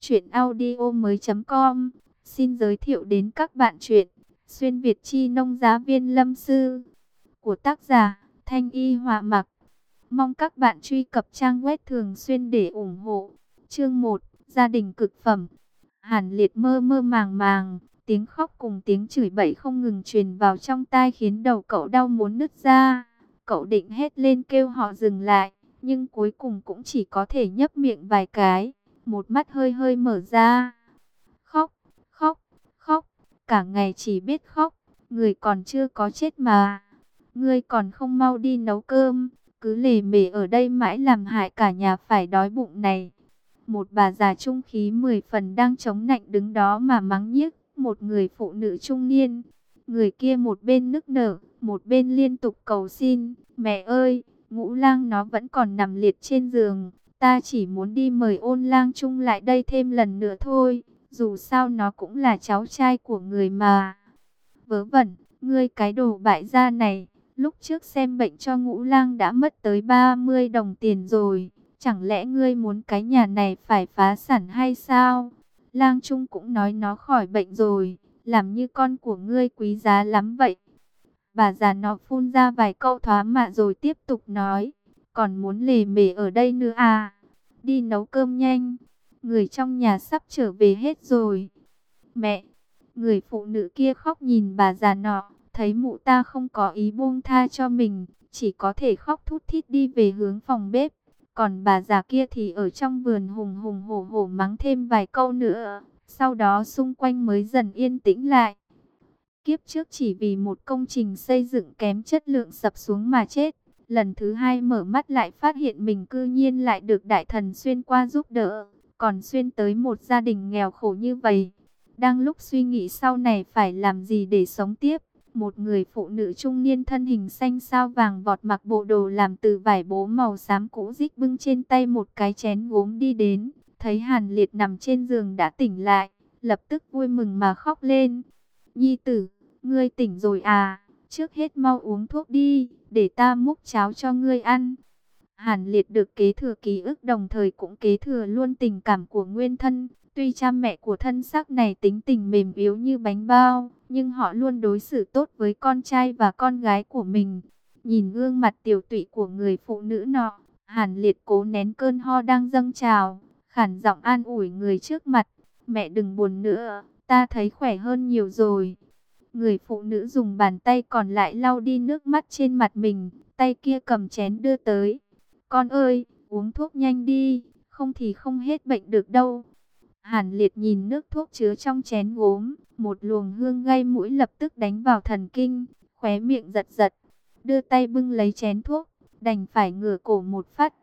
Chuyện audio mới.com xin giới thiệu đến các bạn chuyện Xuyên Việt Chi Nông Giá Viên Lâm Sư của tác giả Thanh Y Họa Mặc. Mong các bạn truy cập trang web thường xuyên để ủng hộ. Chương 1, Gia đình cực phẩm. Hàn Liệt mơ mơ màng màng, tiếng khóc cùng tiếng chửi bậy không ngừng truyền vào trong tai khiến đầu cậu đau muốn nứt ra. Cậu định hét lên kêu họ dừng lại, nhưng cuối cùng cũng chỉ có thể nhấp miệng vài cái. Một mắt hơi hơi mở ra. Khóc, khóc, khóc, cả ngày chỉ biết khóc, người còn chưa có chết mà. Ngươi còn không mau đi nấu cơm, cứ lề mề ở đây mãi làm hại cả nhà phải đói bụng này. Một bà già trung khí 10 phần đang chống nạnh đứng đó mà mắng nhiếc một người phụ nữ trung niên. Người kia một bên nức nở, một bên liên tục cầu xin, mẹ ơi, Ngũ Lang nó vẫn còn nằm liệt trên giường. Ta chỉ muốn đi mời Ôn Lang Trung lại đây thêm lần nữa thôi, dù sao nó cũng là cháu trai của người mà. Vớ vẩn, ngươi cái đồ bại gia này, lúc trước xem bệnh cho Ngũ Lang đã mất tới 30 đồng tiền rồi, chẳng lẽ ngươi muốn cái nhà này phải phá sản hay sao? Lang Trung cũng nói nó khỏi bệnh rồi, làm như con của ngươi quý giá lắm vậy. Bà già nó phun ra vài câu thoá mạ rồi tiếp tục nói, còn muốn lề mề ở đây nữa à? Đi nấu cơm nhanh, người trong nhà sắp trở về hết rồi. Mẹ, người phụ nữ kia khóc nhìn bà già nọ, thấy mụ ta không có ý buông tha cho mình, chỉ có thể khóc thút thít đi về hướng phòng bếp. Còn bà già kia thì ở trong vườn hùng hùng hổ hổ mắng thêm vài câu nữa, sau đó xung quanh mới dần yên tĩnh lại. Kiếp trước chỉ vì một công trình xây dựng kém chất lượng sập xuống mà chết. Lần thứ hai mở mắt lại phát hiện mình cư nhiên lại được đại thần xuyên qua giúp đỡ. Còn xuyên tới một gia đình nghèo khổ như vậy. Đang lúc suy nghĩ sau này phải làm gì để sống tiếp. Một người phụ nữ trung niên thân hình xanh sao vàng vọt mặc bộ đồ làm từ vải bố màu xám cũ rích bưng trên tay một cái chén gốm đi đến. Thấy Hàn Liệt nằm trên giường đã tỉnh lại. Lập tức vui mừng mà khóc lên. Nhi tử, ngươi tỉnh rồi à? Trước hết mau uống thuốc đi, để ta múc cháo cho ngươi ăn. Hàn Liệt được kế thừa ký ức đồng thời cũng kế thừa luôn tình cảm của nguyên thân. Tuy cha mẹ của thân xác này tính tình mềm yếu như bánh bao, nhưng họ luôn đối xử tốt với con trai và con gái của mình. Nhìn gương mặt tiều tụy của người phụ nữ nọ, Hàn Liệt cố nén cơn ho đang dâng trào, khản giọng an ủi người trước mặt. Mẹ đừng buồn nữa, ta thấy khỏe hơn nhiều rồi. Người phụ nữ dùng bàn tay còn lại lau đi nước mắt trên mặt mình, tay kia cầm chén đưa tới. Con ơi, uống thuốc nhanh đi, không thì không hết bệnh được đâu. Hàn Liệt nhìn nước thuốc chứa trong chén gốm, một luồng hương gây mũi lập tức đánh vào thần kinh, khóe miệng giật giật, đưa tay bưng lấy chén thuốc, đành phải ngửa cổ một phát.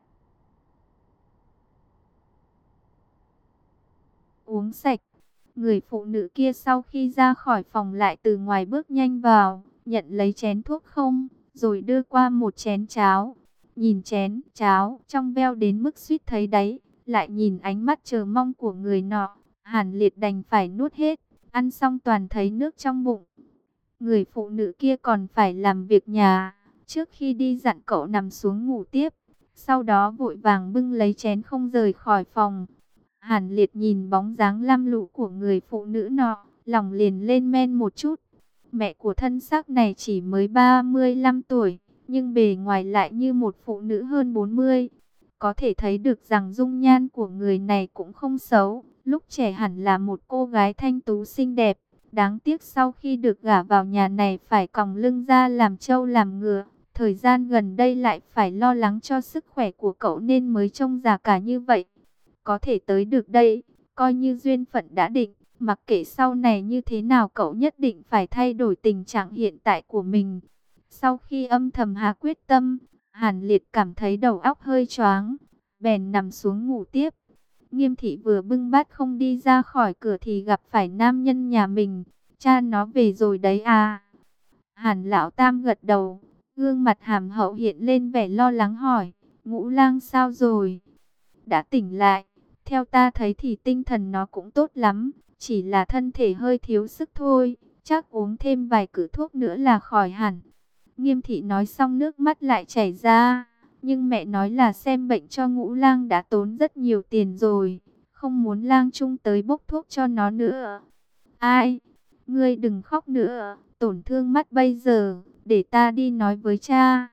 Uống sạch. Người phụ nữ kia sau khi ra khỏi phòng lại từ ngoài bước nhanh vào, nhận lấy chén thuốc không, rồi đưa qua một chén cháo. Nhìn chén cháo trong veo đến mức suýt thấy đáy, lại nhìn ánh mắt chờ mong của người nọ, Hàn Liệt đành phải nuốt hết, ăn xong toàn thấy nước trong bụng. Người phụ nữ kia còn phải làm việc nhà, trước khi đi dặn cậu nằm xuống ngủ tiếp, sau đó vội vàng bưng lấy chén không rời khỏi phòng. Hàn Liệt nhìn bóng dáng lam lũ của người phụ nữ nọ, lòng liền lên men một chút. Mẹ của thân xác này chỉ mới 35 tuổi, nhưng bề ngoài lại như một phụ nữ hơn 40. Có thể thấy được rằng dung nhan của người này cũng không xấu, lúc trẻ hẳn là một cô gái thanh tú xinh đẹp. Đáng tiếc sau khi được gả vào nhà này phải còng lưng ra làm trâu làm ngựa. Thời gian gần đây lại phải lo lắng cho sức khỏe của cậu nên mới trông già cả như vậy. Có thể tới được đây, coi như duyên phận đã định, mặc kệ sau này như thế nào cậu nhất định phải thay đổi tình trạng hiện tại của mình. Sau khi âm thầm hạ quyết tâm, Hàn Liệt cảm thấy đầu óc hơi choáng, bèn nằm xuống ngủ tiếp. Nghiêm thị vừa bưng bát không đi ra khỏi cửa thì gặp phải nam nhân nhà mình. Cha nó về rồi đấy à? Hàn Lão Tam gật đầu, gương mặt hàm hậu hiện lên vẻ lo lắng hỏi, Ngũ Lang sao rồi? Đã tỉnh lại. Theo ta thấy thì tinh thần nó cũng tốt lắm, chỉ là thân thể hơi thiếu sức thôi, chắc uống thêm vài cữ thuốc nữa là khỏi hẳn. Nghiêm thị nói xong nước mắt lại chảy ra, nhưng mẹ nói là xem bệnh cho Ngũ Lang đã tốn rất nhiều tiền rồi, không muốn lang trung tới bốc thuốc cho nó nữa. Ai, ngươi đừng khóc nữa, tổn thương mắt bây giờ, để ta đi nói với cha.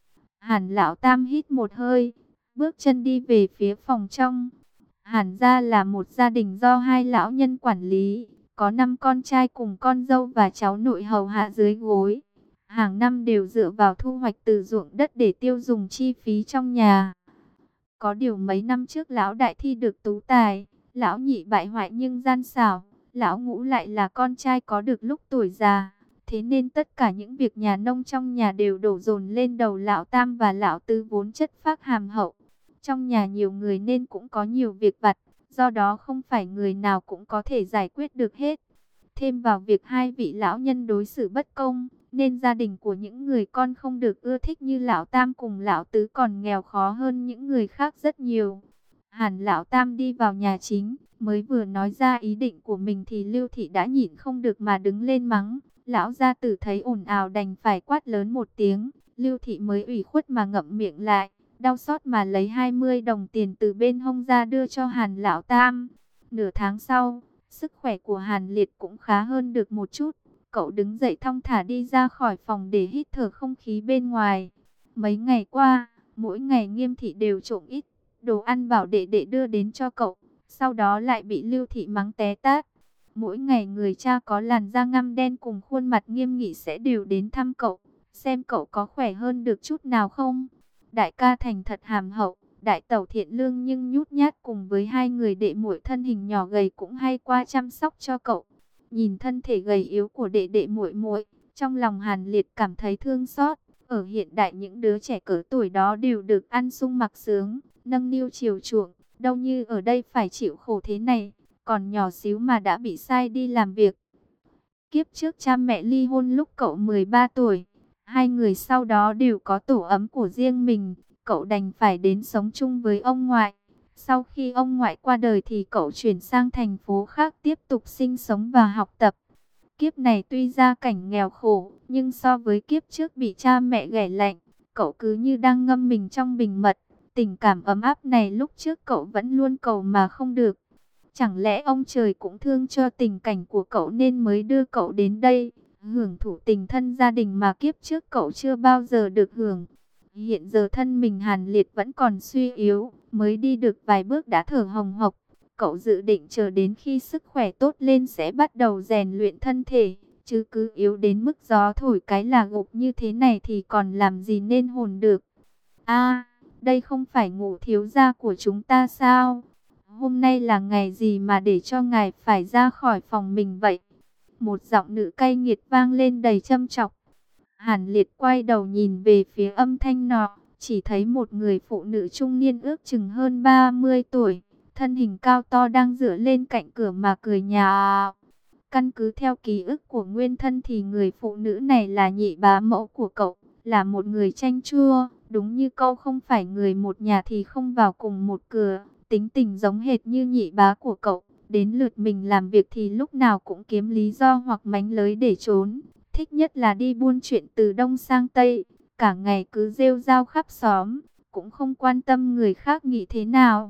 Hàn Lão Tam hít một hơi, bước chân đi về phía phòng trong. Hàn gia là một gia đình do hai lão nhân quản lý, có 5 con trai cùng con dâu và cháu nội hầu hạ dưới gối. Hàng năm đều dựa vào thu hoạch từ ruộng đất để tiêu dùng chi phí trong nhà. Có điều mấy năm trước lão đại thi được tú tài, lão nhị bại hoại nhưng gian xảo, lão ngũ lại là con trai có được lúc tuổi già. Thế nên tất cả những việc nhà nông trong nhà đều đổ dồn lên đầu lão tam và lão tứ vốn chất phác hàm hậu. Trong nhà nhiều người nên cũng có nhiều việc vặt, do đó không phải người nào cũng có thể giải quyết được hết. Thêm vào việc hai vị lão nhân đối xử bất công, nên gia đình của những người con không được ưa thích như lão tam cùng lão tứ còn nghèo khó hơn những người khác rất nhiều. Hàn lão tam đi vào nhà chính, mới vừa nói ra ý định của mình thì Lưu Thị đã nhịn không được mà đứng lên mắng. Lão gia tử thấy ồn ào đành phải quát lớn một tiếng, Lưu Thị mới ủy khuất mà ngậm miệng lại, đau xót mà lấy 20 đồng tiền từ bên hông ra đưa cho Hàn lão tam. Nửa tháng sau, sức khỏe của Hàn Liệt cũng khá hơn được một chút. Cậu đứng dậy thong thả đi ra khỏi phòng để hít thở không khí bên ngoài. Mấy ngày qua, mỗi ngày Nghiêm Thị đều trộm ít đồ ăn bảo đệ đệ đưa đến cho cậu, sau đó lại bị Lưu Thị mắng té tát. Mỗi ngày người cha có làn da ngăm đen cùng khuôn mặt nghiêm nghị sẽ đều đến thăm cậu, xem cậu có khỏe hơn được chút nào không. Đại ca thành thật hàm hậu, đại tẩu thiện lương nhưng nhút nhát, cùng với hai người đệ muội thân hình nhỏ gầy cũng hay qua chăm sóc cho cậu. Nhìn thân thể gầy yếu của đệ đệ muội muội, trong lòng Hàn Liệt cảm thấy thương xót. Ở hiện đại những đứa trẻ cỡ tuổi đó đều được ăn sung mặc sướng, nâng niu chiều chuộng, đâu như ở đây phải chịu khổ thế này, còn nhỏ xíu mà đã bị sai đi làm việc. Kiếp trước cha mẹ ly hôn lúc cậu 13 tuổi, hai người sau đó đều có tổ ấm của riêng mình, cậu đành phải đến sống chung với ông ngoại. Sau khi ông ngoại qua đời thì cậu chuyển sang thành phố khác tiếp tục sinh sống và học tập. Kiếp này tuy gia cảnh nghèo khổ, nhưng so với kiếp trước bị cha mẹ ghẻ lạnh, cậu cứ như đang ngâm mình trong bình mật. Tình cảm ấm áp này lúc trước cậu vẫn luôn cầu mà không được. Chẳng lẽ ông trời cũng thương cho tình cảnh của cậu nên mới đưa cậu đến đây, hưởng thụ tình thân gia đình mà kiếp trước cậu chưa bao giờ được hưởng. Hiện giờ thân mình Hàn Liệt vẫn còn suy yếu, mới đi được vài bước đã thở hồng hộc. Cậu dự định chờ đến khi sức khỏe tốt lên sẽ bắt đầu rèn luyện thân thể, chứ cứ yếu đến mức gió thổi cái là gục như thế này thì còn làm gì nên hồn được. A, đây không phải Ngũ thiếu gia của chúng ta sao? Hôm nay là ngày gì mà để cho ngài phải ra khỏi phòng mình vậy? Một giọng nữ cay nghiệt vang lên đầy châm chọc. Hàn Liệt quay đầu nhìn về phía âm thanh nọ, chỉ thấy một người phụ nữ trung niên ước chừng hơn 30 tuổi, thân hình cao to đang dựa lên cạnh cửa mà cười nhạo. Căn cứ theo ký ức của nguyên thân thì người phụ nữ này là nhị bá mẫu của cậu, là một người chanh chua, đúng như câu không phải người một nhà thì không vào cùng một cửa, tính tình giống hệt như nhị bá của cậu. Đến lượt mình làm việc thì lúc nào cũng kiếm lý do hoặc mánh lới để trốn. Thích nhất là đi buôn chuyện từ Đông sang Tây, cả ngày cứ rêu rao khắp xóm, cũng không quan tâm người khác nghĩ thế nào.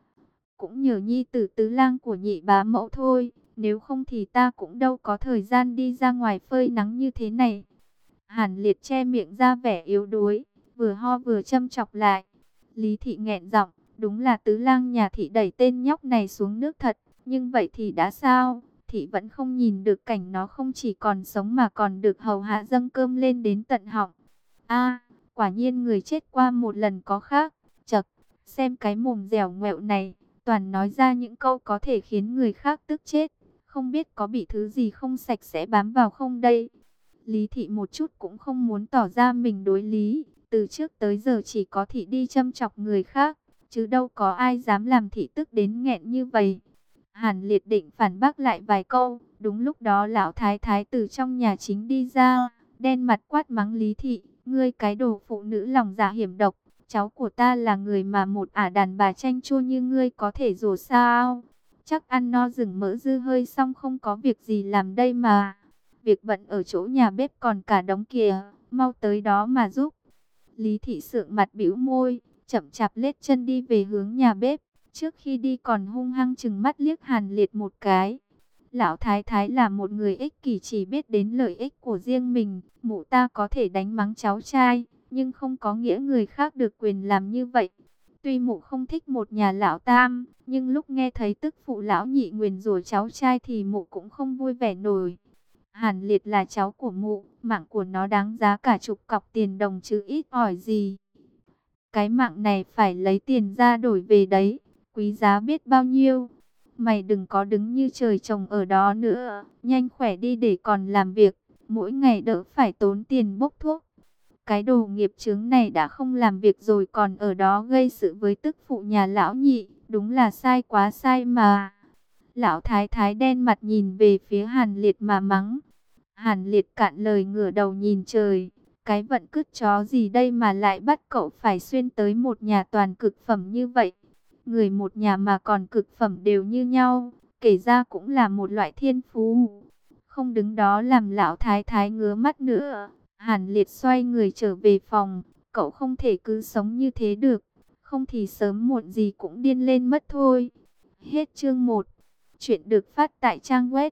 Cũng nhờ nhi tử tứ lang của nhị bá mẫu thôi, nếu không thì ta cũng đâu có thời gian đi ra ngoài phơi nắng như thế này. Hàn Liệt che miệng ra vẻ yếu đuối, vừa ho vừa châm chọc lại. Lý Thị nghẹn giọng, đúng là tứ lang nhà Thị đẩy tên nhóc này xuống nước thật, nhưng vậy thì đã sao? Thị vẫn không nhìn được cảnh nó không chỉ còn sống mà còn được hầu hạ dâng cơm lên đến tận họng. A, quả nhiên người chết qua một lần có khác. Chậc, xem cái mồm dẻo ngoẹo này, toàn nói ra những câu có thể khiến người khác tức chết. Không biết có bị thứ gì không sạch sẽ bám vào không đây? Lý Thị một chút cũng không muốn tỏ ra mình đối lý. Từ trước tới giờ chỉ có Thị đi châm chọc người khác, chứ đâu có ai dám làm Thị tức đến nghẹn như vậy. Hàn Liệt định phản bác lại vài câu, đúng lúc đó lão thái thái từ trong nhà chính đi ra, đen mặt quát mắng Lý Thị, ngươi cái đồ phụ nữ lòng dạ hiểm độc, cháu của ta là người mà một ả đàn bà chanh chua như ngươi có thể rủ sao? Chắc ăn no rừng mỡ dư hơi xong không có việc gì làm đây mà. Việc bận ở chỗ nhà bếp còn cả đống kìa, mau tới đó mà giúp. Lý Thị sượng mặt bĩu môi, chậm chạp lết chân đi về hướng nhà bếp. Trước khi đi còn hung hăng trừng mắt liếc Hàn Liệt một cái. Lão Thái Thái là một người ích kỷ, chỉ biết đến lợi ích của riêng mình. Mụ ta có thể đánh mắng cháu trai, nhưng không có nghĩa người khác được quyền làm như vậy. Tuy mụ không thích một nhà lão tam, nhưng lúc nghe thấy tức phụ lão nhị nguyền rủa cháu trai thì mụ cũng không vui vẻ nổi. Hàn Liệt là cháu của mụ, mạng của nó đáng giá cả chục cọc tiền đồng chứ ít ỏi gì. Cái mạng này phải lấy tiền ra đổi về đấy, quý giá biết bao nhiêu. Mày đừng có đứng như trời trồng ở đó nữa, nhanh khỏe đi để còn làm việc, mỗi ngày đỡ phải tốn tiền bốc thuốc. Cái đồ nghiệp chướng này đã không làm việc rồi còn ở đó gây sự với tức phụ nhà lão nhị, đúng là sai quá sai mà. Lão Thái Thái đen mặt nhìn về phía Hàn Liệt mà mắng. Hàn Liệt cạn lời ngửa đầu nhìn trời. Cái vận cứt chó gì đây mà lại bắt cậu phải xuyên tới một nhà toàn cực phẩm như vậy. Người một nhà mà còn cực phẩm đều như nhau, kể ra cũng là một loại thiên phú. Không đứng đó làm lão Thái Thái ngứa mắt nữa. Hàn Liệt xoay người trở về phòng. Cậu không thể cứ sống như thế được, không thì sớm muộn gì cũng điên lên mất thôi. Hết chương 1. Chuyện được phát tại trang web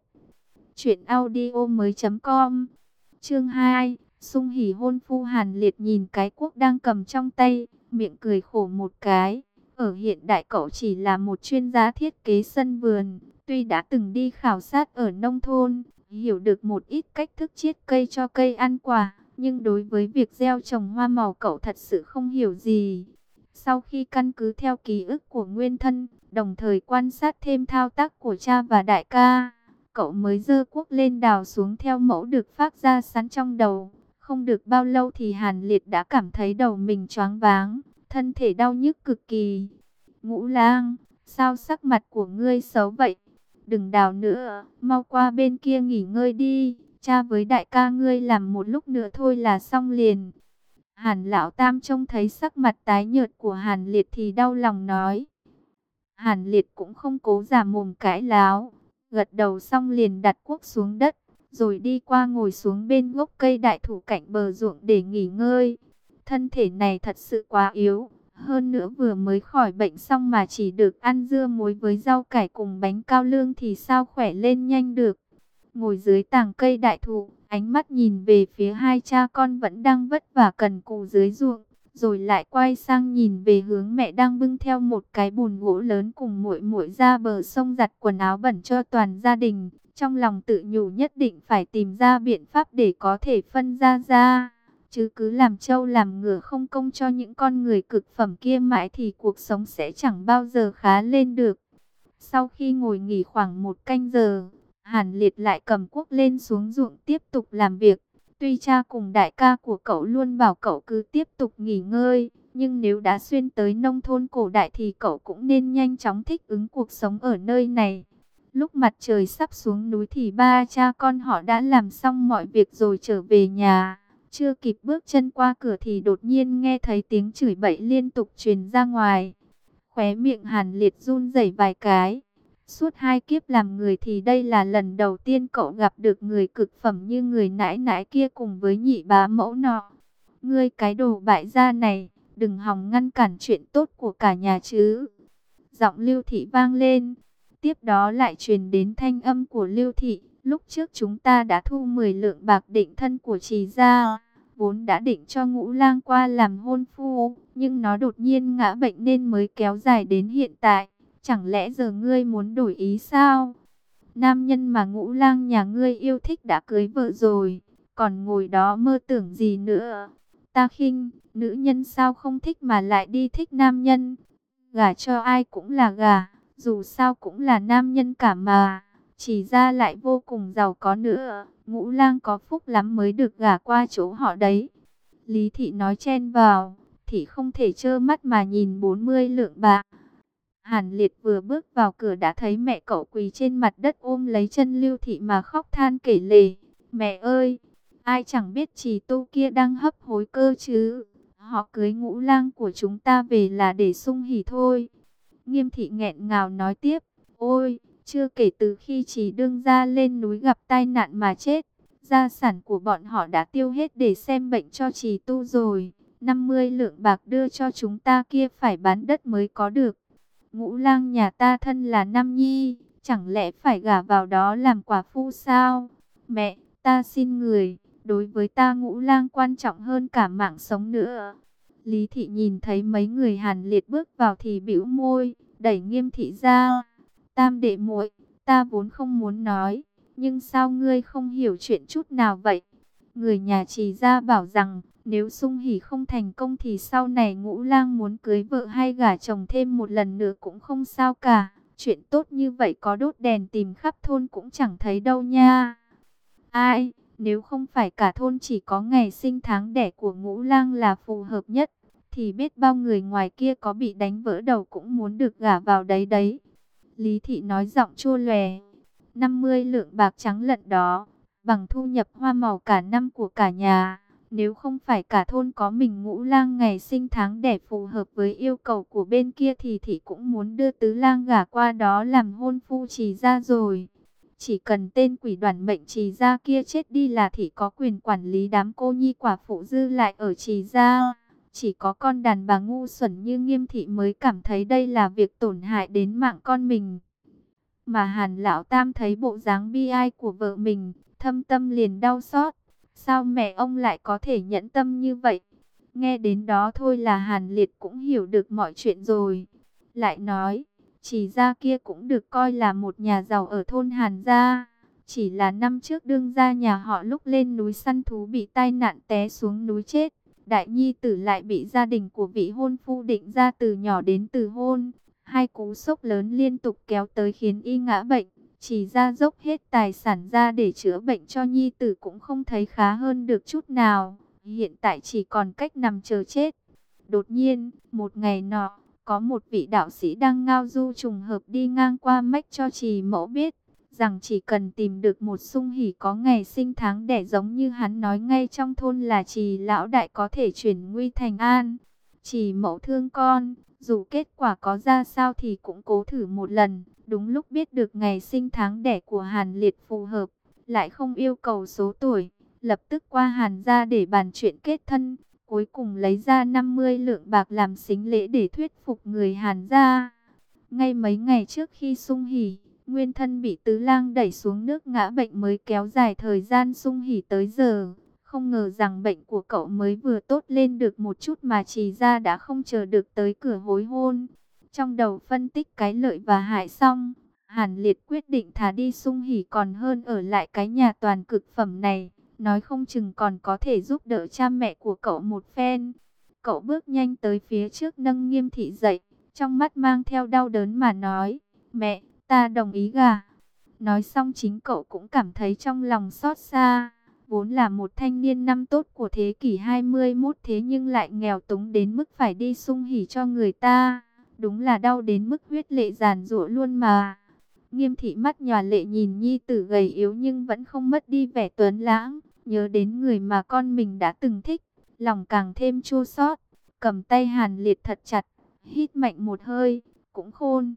truyệnaudiomoi.com. Chương 2. Sung hỉ hôn phu. Hàn Liệt nhìn cái cuốc đang cầm trong tay, miệng cười khổ một cái. Ở hiện đại cậu chỉ là một chuyên gia thiết kế sân vườn, tuy đã từng đi khảo sát ở nông thôn, hiểu được một ít cách thức chiết cây cho cây ăn quả, nhưng đối với việc gieo trồng hoa màu cậu thật sự không hiểu gì. Sau khi căn cứ theo ký ức của nguyên thân, đồng thời quan sát thêm thao tác của cha và đại ca, cậu mới giơ cuốc lên đào xuống theo mẫu được phác ra sẵn trong đầu. Không được bao lâu thì Hàn Liệt đã cảm thấy đầu mình choáng váng, thân thể đau nhức cực kỳ. Ngũ Lang, sao sắc mặt của ngươi xấu vậy? Đừng đào nữa, mau qua bên kia nghỉ ngơi đi. Cha với đại ca ngươi làm một lúc nữa thôi là xong liền. Hàn Lão Tam trông thấy sắc mặt tái nhợt của Hàn Liệt thì đau lòng nói. Hàn Liệt cũng không cố giả mồm cãi láo, gật đầu xong liền đặt cuốc xuống đất, rồi đi qua ngồi xuống bên gốc cây đại thụ cạnh bờ ruộng để nghỉ ngơi. Thân thể này thật sự quá yếu, hơn nữa vừa mới khỏi bệnh xong mà chỉ được ăn dưa muối với rau cải cùng bánh cao lương thì sao khỏe lên nhanh được. Ngồi dưới tàng cây đại thụ, ánh mắt nhìn về phía hai cha con vẫn đang vất vả cần cù dưới ruộng, rồi lại quay sang nhìn về hướng mẹ đang bưng theo một cái bùn gỗ lớn cùng muội muội ra bờ sông giặt quần áo bẩn cho toàn gia đình. Trong lòng tự nhủ nhất định phải tìm ra biện pháp để có thể phân ra, chứ cứ làm trâu làm ngựa không công cho những con người cực phẩm kia mãi thì cuộc sống sẽ chẳng bao giờ khá lên được. Sau khi ngồi nghỉ khoảng 1 canh giờ, Hàn Liệt lại cầm cuốc lên xuống ruộng tiếp tục làm việc. Tuy cha cùng đại ca của cậu luôn bảo cậu cứ tiếp tục nghỉ ngơi, nhưng nếu đã xuyên tới nông thôn cổ đại thì cậu cũng nên nhanh chóng thích ứng cuộc sống ở nơi này. Lúc mặt trời sắp xuống núi thì ba cha con họ đã làm xong mọi việc rồi trở về nhà. Chưa kịp bước chân qua cửa thì đột nhiên nghe thấy tiếng chửi bậy liên tục truyền ra ngoài. Khóe miệng Hàn Liệt run rẩy vài cái. Suốt 2 kiếp làm người thì đây là lần đầu tiên cậu gặp được người cực phẩm như người nãi nãi kia cùng với nhị bá mẫu nọ. Ngươi cái đồ bại gia này, đừng hòng ngăn cản chuyện tốt của cả nhà chứ. Giọng Lưu Thị vang lên. Tiếp đó lại truyền đến thanh âm của Lưu Thị. Lúc trước chúng ta đã thu 10 lượng bạc định thân của Trì gia, vốn đã định cho Ngũ Lang qua làm hôn phu, nhưng nó đột nhiên ngã bệnh nên mới kéo dài đến hiện tại. Chẳng lẽ giờ ngươi muốn đổi ý sao? Nam nhân mà Ngũ Lang nhà ngươi yêu thích đã cưới vợ rồi, còn ngồi đó mơ tưởng gì nữa? Ta khinh, nữ nhân sao không thích mà lại đi thích nam nhân? Gả cho ai cũng là gả, dù sao cũng là nam nhân cả mà. Chỉ ra lại vô cùng giàu có nữa, Ngũ Lang có phúc lắm mới được gả qua chỗ họ đấy. Lý Thị nói chen vào, Thị không thể trơ mắt mà nhìn 40 lượng bạc. Hàn Liệt vừa bước vào cửa đã thấy mẹ cậu quỳ trên mặt đất ôm lấy chân Lưu Thị mà khóc than kể lể. Mẹ ơi, ai chẳng biết Trì Tu kia đang hấp hối cơ chứ. Họ cưới Ngũ Lang của chúng ta về là để sung hỉ thôi. Nghiêm Thị nghẹn ngào nói tiếp. Ôi, chưa kể từ khi Trì đương gia lên núi gặp tai nạn mà chết, gia sản của bọn họ đã tiêu hết để xem bệnh cho Trì Tu rồi. 50 lượng bạc đưa cho chúng ta kia phải bán đất mới có được. Ngũ lang nhà ta thân là nam nhi, chẳng lẽ phải gả vào đó làm quả phu sao? Mẹ, ta xin người, đối với ta Ngũ lang quan trọng hơn cả mạng sống nữa. Lý thị nhìn thấy mấy người Hàn Liệt bước vào thì bĩu môi, đẩy Nghiêm thị ra. Tam đệ muội, ta vốn không muốn nói, nhưng sao ngươi không hiểu chuyện chút nào vậy? Người nhà Trì gia bảo rằng, nếu Sung Hỉ không thành công thì sau này Ngũ lang muốn cưới vợ hay gả chồng thêm một lần nữa cũng không sao cả. Chuyện tốt như vậy có đốt đèn tìm khắp thôn cũng chẳng thấy đâu nha. Ai, nếu không phải cả thôn chỉ có ngày sinh tháng đẻ của Ngũ lang là phù hợp nhất, thì biết bao người ngoài kia có bị đánh vỡ đầu cũng muốn được gả vào đấy đấy. Lý thị nói giọng chua lòe, 50 lượng bạc trắng lận đó, bằng thu nhập hoa màu cả năm của cả nhà. Nếu không phải cả thôn có mình Ngũ lang ngày sinh tháng đẻ phù hợp với yêu cầu của bên kia thì thị cũng muốn đưa tứ lang gả qua đó làm hôn phu Trì gia rồi. Chỉ cần tên quỷ đoàn mệnh Trì gia kia chết đi là thị có quyền quản lý đám cô nhi quả phụ dư lại ở Trì gia. Chỉ có con đàn bà ngu xuẩn như Nghiêm thị mới cảm thấy đây là việc tổn hại đến mạng con mình. Mà Hàn Lão Tam thấy bộ dáng bi ai của vợ mình, thâm tâm liền đau xót. Sao mẹ ông lại có thể nhẫn tâm như vậy? Nghe đến đó thôi là Hàn Liệt cũng hiểu được mọi chuyện rồi. Lại nói, Trì gia kia cũng được coi là một nhà giàu ở thôn Hàn gia. Chỉ là năm trước đương gia nhà họ lúc lên núi săn thú bị tai nạn té xuống núi chết. Đại nhi tử lại bị gia đình của vị hôn phu định ra từ nhỏ đến từ hôn. Hai cú sốc lớn liên tục kéo tới khiến y ngã bệnh. Chỉ ra dốc hết tài sản ra để chữa bệnh cho nhi tử cũng không thấy khá hơn được chút nào. Hiện tại chỉ còn cách nằm chờ chết. Đột nhiên, một ngày nọ, có một vị đạo sĩ đang ngao du trùng hợp đi ngang qua mách cho Trì mẫu biết rằng chỉ cần tìm được một Sung Hỉ có ngày sinh tháng đẻ giống như hắn nói ngay trong thôn là Trì lão đại có thể chuyển nguy thành an. Trì mẫu thương con, dù kết quả có ra sao thì cũng cố thử một lần. Đúng lúc biết được ngày sinh tháng đẻ của Hàn Liệt phù hợp, lại không yêu cầu số tuổi, lập tức qua Hàn gia để bàn chuyện kết thân. Cuối cùng lấy ra 50 lượng bạc làm sính lễ để thuyết phục người Hàn gia. Ngay mấy ngày trước khi Sung Hỉ, nguyên thân bị tứ lang đẩy xuống nước ngã bệnh mới kéo dài thời gian Sung Hỉ tới giờ. Không ngờ rằng bệnh của cậu mới vừa tốt lên được một chút mà Trì gia đã không chờ được tới cửa hối hôn. Trong đầu phân tích cái lợi và hại xong, Hàn Liệt quyết định thà đi Sung Hỉ còn hơn ở lại cái nhà toàn cực phẩm này. Nói không chừng còn có thể giúp đỡ cha mẹ của cậu một phen. Cậu bước nhanh tới phía trước nâng Nghiêm thị dậy, trong mắt mang theo đau đớn mà nói, mẹ, ta đồng ý gả. Nói xong chính cậu cũng cảm thấy trong lòng xót xa. Vốn là một thanh niên năm tốt của thế kỷ 21 thế nhưng lại nghèo túng đến mức phải đi Sung Hỉ cho người ta. Đúng là đau đến mức huyết lệ giàn giụa luôn mà. Nghiêm thị mắt nhòa lệ nhìn nhi tử gầy yếu nhưng vẫn không mất đi vẻ tuấn lãng. Nhớ đến người mà con mình đã từng thích, lòng càng thêm chua xót. Cầm tay Hàn Liệt thật chặt, hít mạnh một hơi, cũng khôn.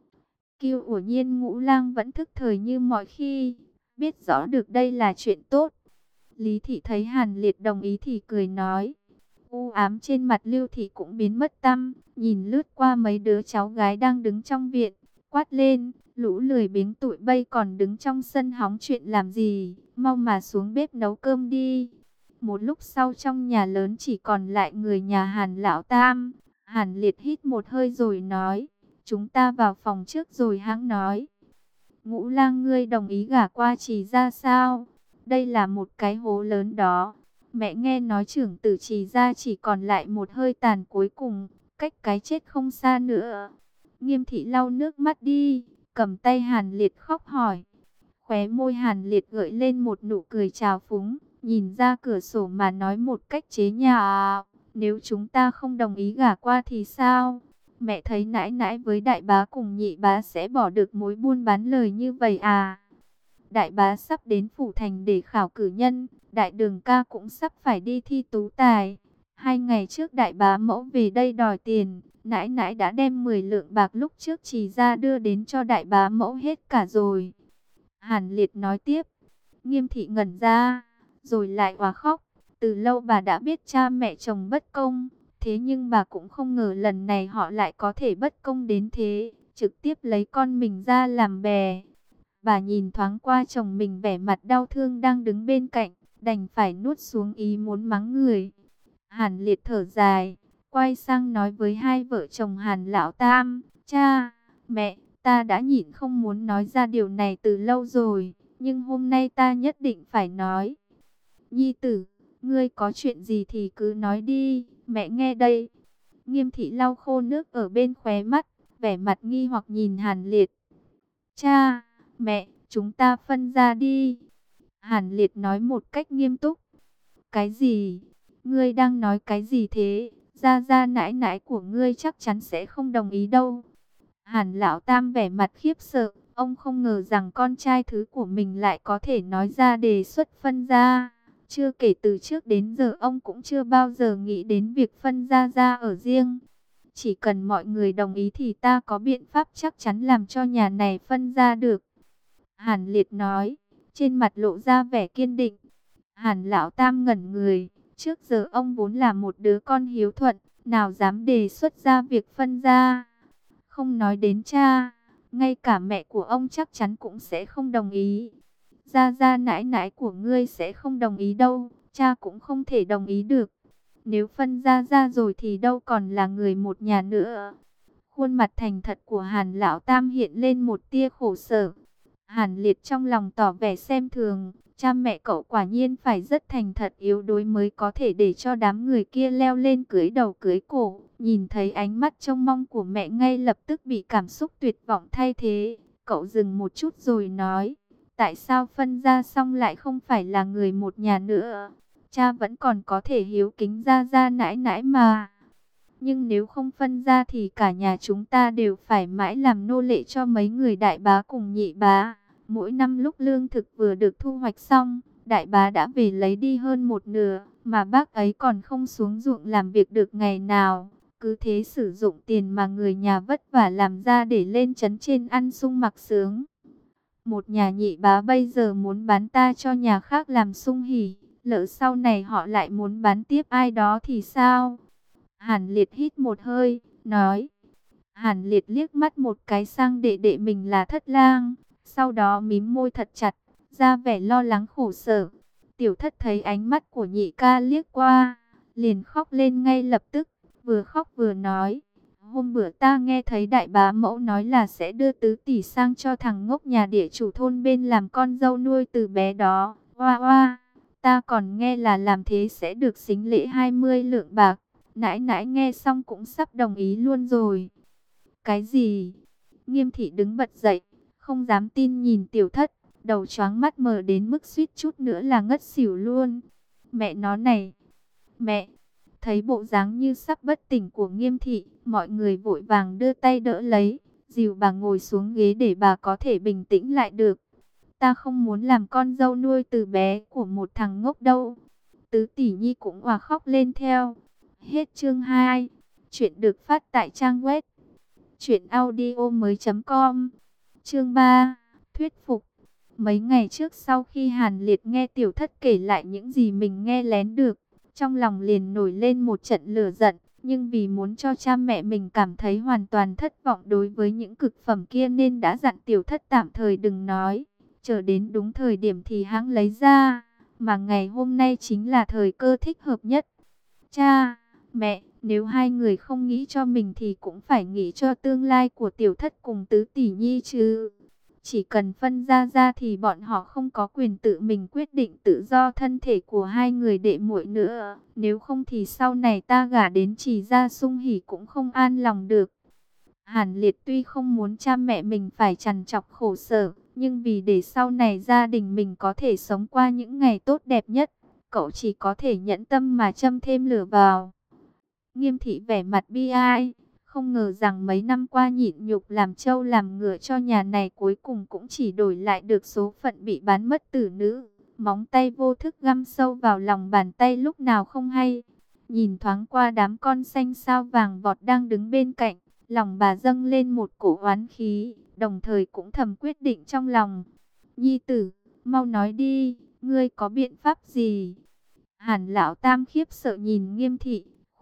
Kiêu của Nhiên Ngũ lang vẫn thức thời như mọi khi, biết rõ được đây là chuyện tốt. Lý thị thấy Hàn Liệt đồng ý thì cười nói. U ám trên mặt Lưu thị cũng biến mất tăm, nhìn lướt qua mấy đứa cháu gái đang đứng trong viện, quát lên, lũ lười biếng tụi bay còn đứng trong sân hóng chuyện làm gì, mau mà xuống bếp nấu cơm đi. Một lúc sau trong nhà lớn chỉ còn lại người nhà Hàn lão tam. Hàn Liệt hít một hơi rồi nói, chúng ta vào phòng trước rồi hãng nói. Ngũ lang ngươi đồng ý gả qua Trì gia sao? Đây là một cái hố lớn đó. Mẹ nghe nói trưởng tử Trì gia chỉ còn lại một hơi tàn cuối cùng, cách cái chết không xa nữa. Nghiêm thị lau nước mắt đi, cầm tay Hàn Liệt khóc hỏi. Khóe môi Hàn Liệt gợi lên một nụ cười trào phúng, nhìn ra cửa sổ mà nói một cách chế nhạo. Nếu chúng ta không đồng ý gả qua thì sao? Mẹ thấy nãi nãi với đại bá cùng nhị bá sẽ bỏ được mối buôn bán lời như vậy à? Đại bá sắp đến phủ thành để khảo cử nhân, đại đường ca cũng sắp phải đi thi tú tài. 2 ngày trước đại bá mẫu về đây đòi tiền, nãi nãi đã đem 10 lượng bạc lúc trước Trì gia đưa đến cho đại bá mẫu hết cả rồi. Hàn Liệt nói tiếp. Nghiêm thị ngẩn ra, rồi lại òa khóc. Từ lâu bà đã biết cha mẹ chồng bất công, Thế nhưng bà cũng không ngờ lần này họ lại có thể bất công đến thế, trực tiếp lấy con mình ra làm bè. Bà nhìn thoáng qua chồng mình vẻ mặt đau thương đang đứng bên cạnh, đành phải nuốt xuống ý muốn mắng người. Hàn Liệt thở dài, quay sang nói với hai vợ chồng Hàn Lão Tam, cha, mẹ, ta đã nhịn không muốn nói ra điều này từ lâu rồi, nhưng hôm nay ta nhất định phải nói. Nhi tử, ngươi có chuyện gì thì cứ nói đi, mẹ nghe đây. Nghiêm Thị lau khô nước ở bên khóe mắt, vẻ mặt nghi hoặc nhìn Hàn Liệt. Cha, mẹ, chúng ta phân ra đi. Hàn Liệt nói một cách nghiêm túc. Cái gì? Ngươi đang nói cái gì thế? Gia Gia nãi nãi của ngươi chắc chắn sẽ không đồng ý đâu. Hàn Lão Tam vẻ mặt khiếp sợ. Ông không ngờ rằng con trai thứ của mình lại có thể nói ra đề xuất phân ra. Chưa kể từ trước đến giờ ông cũng chưa bao giờ nghĩ đến việc phân Gia Gia ở riêng. Chỉ cần mọi người đồng ý thì ta có biện pháp chắc chắn làm cho nhà này phân ra được. Hàn Liệt nói, trên mặt lộ ra vẻ kiên định. Hàn Lão Tam ngẩn người, trước giờ ông vốn là một đứa con hiếu thuận, nào dám đề xuất ra việc phân ra. Không nói đến cha, ngay cả mẹ của ông chắc chắn cũng sẽ không đồng ý. Gia Gia nãi nãi của ngươi sẽ không đồng ý đâu, cha cũng không thể đồng ý được. Nếu phân ra rồi thì đâu còn là người một nhà nữa. Khuôn mặt thành thật của Hàn Lão Tam hiện lên một tia khổ sở. Hàn Liệt trong lòng tỏ vẻ xem thường, cha mẹ cậu quả nhiên phải rất thành thật yếu đuối mới có thể để cho đám người kia leo lên cưới đầu cưới cổ. Nhìn thấy ánh mắt trông mong của mẹ ngay lập tức bị cảm xúc tuyệt vọng thay thế. Cậu dừng một chút rồi nói, tại sao phân ra xong lại không phải là người một nhà nữa? Cha vẫn còn có thể hiếu kính Gia Gia nãi nãi mà. Nhưng nếu không phân ra thì cả nhà chúng ta đều phải mãi làm nô lệ cho mấy người đại bá cùng nhị bá. Mỗi năm lúc lương thực vừa được thu hoạch xong, đại bá đã về lấy đi hơn một nửa, mà bác ấy còn không xuống ruộng làm việc được ngày nào. Cứ thế sử dụng tiền mà người nhà vất vả làm ra để lên trấn trên ăn sung mặc sướng. Một nhà nhị bá bây giờ muốn bán ta cho nhà khác làm sung hỉ, lỡ sau này họ lại muốn bán tiếp ai đó thì sao? Hàn Liệt hít một hơi, nói. Hàn Liệt liếc mắt một cái sang đệ đệ mình là Thất Lang, sau đó mím môi thật chặt, ra vẻ lo lắng khổ sở. Tiểu Thất thấy ánh mắt của nhị ca liếc qua, liền khóc lên ngay lập tức, vừa khóc vừa nói. Hôm bữa ta nghe thấy đại bá mẫu nói là sẽ đưa tứ tỷ sang cho thằng ngốc nhà địa chủ thôn bên làm con dâu nuôi từ bé đó. Oa oa, ta còn nghe là làm thế sẽ được sính lễ 20 lượng bạc. Nãi nãi nghe xong cũng sắp đồng ý luôn rồi. Cái gì? Nghiêm Thị đứng bật dậy, không dám tin nhìn Tiểu Thất, đầu choáng mắt mờ đến mức suýt chút nữa là ngất xỉu luôn. Mẹ nó này, mẹ! Thấy bộ dáng như sắp bất tỉnh của Nghiêm Thị, mọi người vội vàng đưa tay đỡ lấy, dìu bà ngồi xuống ghế để bà có thể bình tĩnh lại được. Ta không muốn làm con dâu nuôi từ bé của một thằng ngốc đâu. Tứ tỷ nhi cũng òa khóc lên theo. Hết chương 2. Chuyện được phát tại trang web truyệnaudiomoi.com. Chương 3. Thuyết phục. Mấy ngày trước sau khi Hàn Liệt nghe Tiểu Thất kể lại những gì mình nghe lén được, trong lòng liền nổi lên một trận lửa giận, nhưng vì muốn cho cha mẹ mình cảm thấy hoàn toàn thất vọng đối với những cực phẩm kia nên đã dặn Tiểu Thất tạm thời đừng nói, chờ đến đúng thời điểm thì hãng lấy ra, mà ngày hôm nay chính là thời cơ thích hợp nhất. Cha, mẹ, nếu hai người không nghĩ cho mình thì cũng phải nghĩ cho tương lai của Tiểu Thất cùng tứ tỷ nhi chứ. Chỉ cần phân ra thì bọn họ không có quyền tự mình quyết định tự do thân thể của hai người đệ muội nữa. Nếu không thì sau này ta gả đến Trì gia Sung Hỉ cũng không an lòng được. Hàn Liệt tuy không muốn cha mẹ mình phải trằn trọc khổ sở, nhưng vì để sau này gia đình mình có thể sống qua những ngày tốt đẹp nhất, cậu chỉ có thể nhẫn tâm mà châm thêm lửa vào. Nghiêm Thị vẻ mặt bi ai, không ngờ rằng mấy năm qua nhịn nhục làm trâu làm ngựa cho nhà này cuối cùng cũng chỉ đổi lại được số phận bị bán mất tử nữ. Móng tay vô thức găm sâu vào lòng bàn tay lúc nào không hay. Nhìn thoáng qua đám con xanh sao vàng vọt đang đứng bên cạnh, lòng bà dâng lên một cổ oán khí, đồng thời cũng thầm quyết định trong lòng. Nhi tử, mau nói đi, ngươi có biện pháp gì? Hàn Lão Tam khiếp sợ nhìn Nghiêm Thị, khóe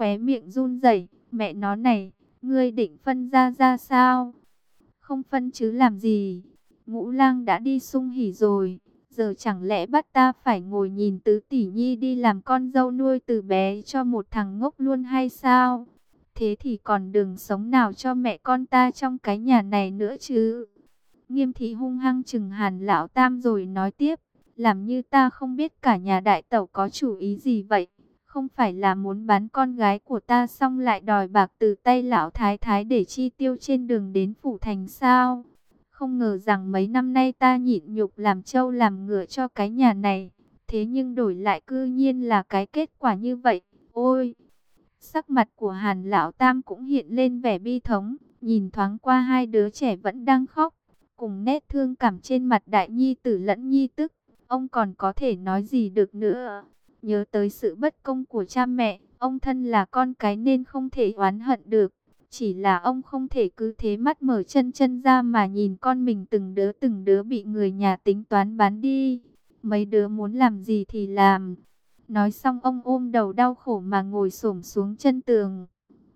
khóe miệng run rẩy. Mẹ nó này, ngươi định phân ra sao? Không phân chứ làm gì? Ngũ Lang đã đi sung hỉ rồi, giờ chẳng lẽ bắt ta phải ngồi nhìn tứ tỷ nhi đi làm con dâu nuôi từ bé cho một thằng ngốc luôn hay sao? Thế thì còn đường sống nào cho mẹ con ta trong cái nhà này nữa chứ? Nghiêm thị hung hăng chừng Hàn Lão Tam rồi nói tiếp, làm như ta không biết cả nhà đại tẩu có chủ ý gì vậy? Không phải là muốn bán con gái của ta xong lại đòi bạc từ tay lão thái thái để chi tiêu trên đường đến phủ thành sao? Không ngờ rằng mấy năm nay ta nhịn nhục làm trâu làm ngựa cho cái nhà này, thế nhưng đổi lại cư nhiên là cái kết quả như vậy. Ôi! Sắc mặt của Hàn Lão Tam cũng hiện lên vẻ bi thống, nhìn thoáng qua hai đứa trẻ vẫn đang khóc, cùng nét thương cảm trên mặt đại nhi tử lẫn nhi tức, ông còn có thể nói gì được nữa. Nhớ tới sự bất công của cha mẹ, ông thân là con cái nên không thể oán hận được. Chỉ là ông không thể cứ thế mắt mở chân chân ra mà nhìn con mình từng đứa bị người nhà tính toán bán đi. Mấy đứa muốn làm gì thì làm. Nói xong ông ôm đầu đau khổ mà ngồi xổm xuống chân tường.